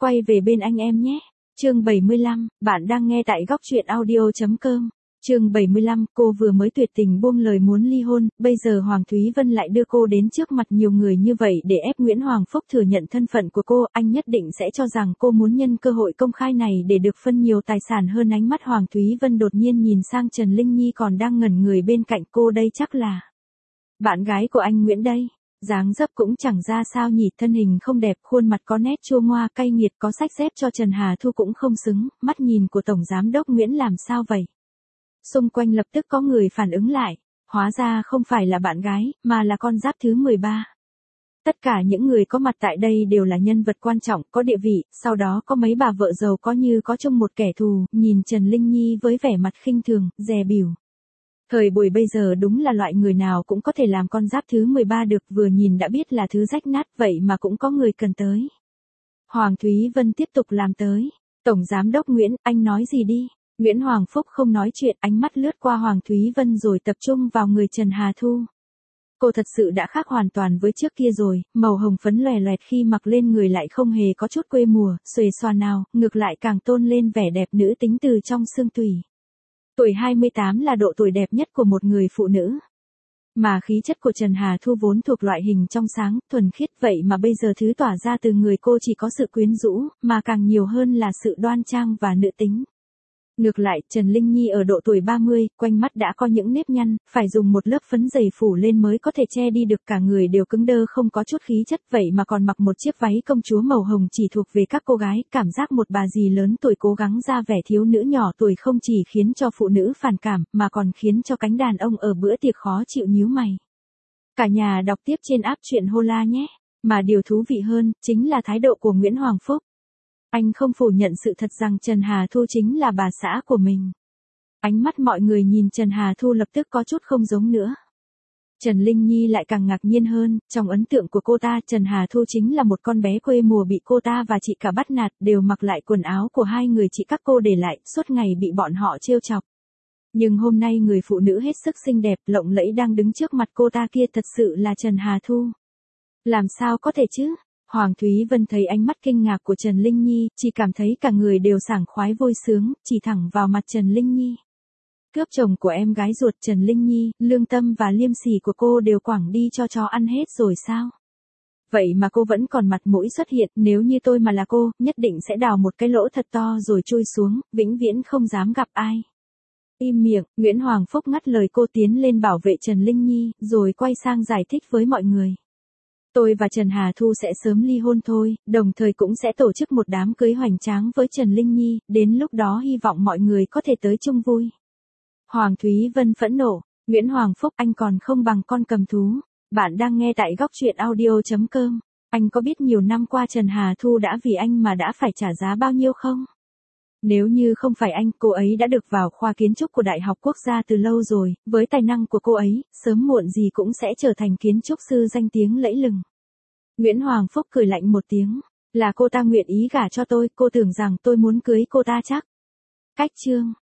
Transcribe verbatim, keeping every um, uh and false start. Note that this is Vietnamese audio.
Quay về bên anh em nhé. Chương bảy mươi lăm, bạn đang nghe tại góc truyện audio chấm com. Chương bảy mươi lăm, cô vừa mới tuyệt tình buông lời muốn ly hôn, bây giờ Hoàng Thúy Vân lại đưa cô đến trước mặt nhiều người như vậy để ép Nguyễn Hoàng Phúc thừa nhận thân phận của cô, anh nhất định sẽ cho rằng cô muốn nhân cơ hội công khai này để được phân nhiều tài sản hơn. Ánh mắt Hoàng Thúy Vân đột nhiên nhìn sang Trần Linh Nhi còn đang ngẩn người bên cạnh cô, đây chắc là bạn gái của anh Nguyễn đây. Dáng dấp cũng chẳng ra sao nhỉ, thân hình không đẹp, khuôn mặt có nét chua ngoa cay nghiệt, có sách dép cho Trần Hà Thu cũng không xứng, mắt nhìn của Tổng Giám đốc Nguyễn làm sao vậy? Xung quanh lập tức có người phản ứng lại, hóa ra không phải là bạn gái, mà là con giáp thứ mười ba. Tất cả những người có mặt tại đây đều là nhân vật quan trọng, có địa vị, sau đó có mấy bà vợ giàu có như có chung một kẻ thù, nhìn Trần Linh Nhi với vẻ mặt khinh thường, dè bỉu. Thời buổi bây giờ đúng là loại người nào cũng có thể làm con giáp thứ mười ba được, vừa nhìn đã biết là thứ rách nát, vậy mà cũng có người cần tới. Hoàng Thúy Vân tiếp tục làm tới. Tổng Giám đốc Nguyễn, anh nói gì đi? Nguyễn Hoàng Phúc không nói chuyện, ánh mắt lướt qua Hoàng Thúy Vân rồi tập trung vào người Trần Hà Thu. Cô thật sự đã khác hoàn toàn với trước kia rồi, màu hồng phấn lòe loẹt khi mặc lên người lại không hề có chút quê mùa, xuề xoa nào, ngược lại càng tôn lên vẻ đẹp nữ tính từ trong xương tủy. Tuổi hai mươi tám là độ tuổi đẹp nhất của một người phụ nữ. Mà khí chất của Trần Hà Thu vốn thuộc loại hình trong sáng, thuần khiết, vậy mà bây giờ thứ tỏa ra từ người cô chỉ có sự quyến rũ, mà càng nhiều hơn là sự đoan trang và nữ tính. Ngược lại, Trần Linh Nhi ở độ tuổi ba mươi, quanh mắt đã có những nếp nhăn, phải dùng một lớp phấn dày phủ lên mới có thể che đi được, cả người đều cứng đơ không có chút khí chất, vậy mà còn mặc một chiếc váy công chúa màu hồng chỉ thuộc về các cô gái, cảm giác một bà dì lớn tuổi cố gắng ra vẻ thiếu nữ nhỏ tuổi không chỉ khiến cho phụ nữ phản cảm, mà còn khiến cho cánh đàn ông ở bữa tiệc khó chịu nhíu mày. Cả nhà đọc tiếp trên app truyện Hola nhé. Mà điều thú vị hơn, chính là thái độ của Nguyễn Hoàng Phúc. Anh không phủ nhận sự thật rằng Trần Hà Thu chính là bà xã của mình. Ánh mắt mọi người nhìn Trần Hà Thu lập tức có chút không giống nữa. Trần Linh Nhi lại càng ngạc nhiên hơn, trong ấn tượng của cô ta, Trần Hà Thu chính là một con bé quê mùa bị cô ta và chị cả bắt nạt, đều mặc lại quần áo của hai người chị các cô để lại, suốt ngày bị bọn họ trêu chọc. Nhưng hôm nay người phụ nữ hết sức xinh đẹp, lộng lẫy đang đứng trước mặt cô ta kia thật sự là Trần Hà Thu. Làm sao có thể chứ? Hoàng Thúy Vân thấy ánh mắt kinh ngạc của Trần Linh Nhi, chỉ cảm thấy cả người đều sảng khoái vui sướng, chỉ thẳng vào mặt Trần Linh Nhi. Cướp chồng của em gái ruột Trần Linh Nhi, lương tâm và liêm sỉ của cô đều quẳng đi cho chó ăn hết rồi sao? Vậy mà cô vẫn còn mặt mũi xuất hiện, nếu như tôi mà là cô, nhất định sẽ đào một cái lỗ thật to rồi chui xuống, vĩnh viễn không dám gặp ai. Im miệng, Nguyễn Hoàng Phúc ngắt lời cô, tiến lên bảo vệ Trần Linh Nhi, rồi quay sang giải thích với mọi người. Tôi và Trần Hà Thu sẽ sớm ly hôn thôi, đồng thời cũng sẽ tổ chức một đám cưới hoành tráng với Trần Linh Nhi, đến lúc đó hy vọng mọi người có thể tới chung vui. Hoàng Thúy Vân phẫn nộ, Nguyễn Hoàng Phúc, anh còn không bằng con cầm thú. Bạn đang nghe tại góc truyện audio chấm com. Anh có biết nhiều năm qua Trần Hà Thu đã vì anh mà đã phải trả giá bao nhiêu không? Nếu như không phải anh, cô ấy đã được vào khoa kiến trúc của Đại học Quốc gia từ lâu rồi, với tài năng của cô ấy, sớm muộn gì cũng sẽ trở thành kiến trúc sư danh tiếng lẫy lừng. Nguyễn Hoàng Phúc cười lạnh một tiếng, là cô ta nguyện ý gả cho tôi, cô tưởng rằng tôi muốn cưới cô ta chắc. Cách chương,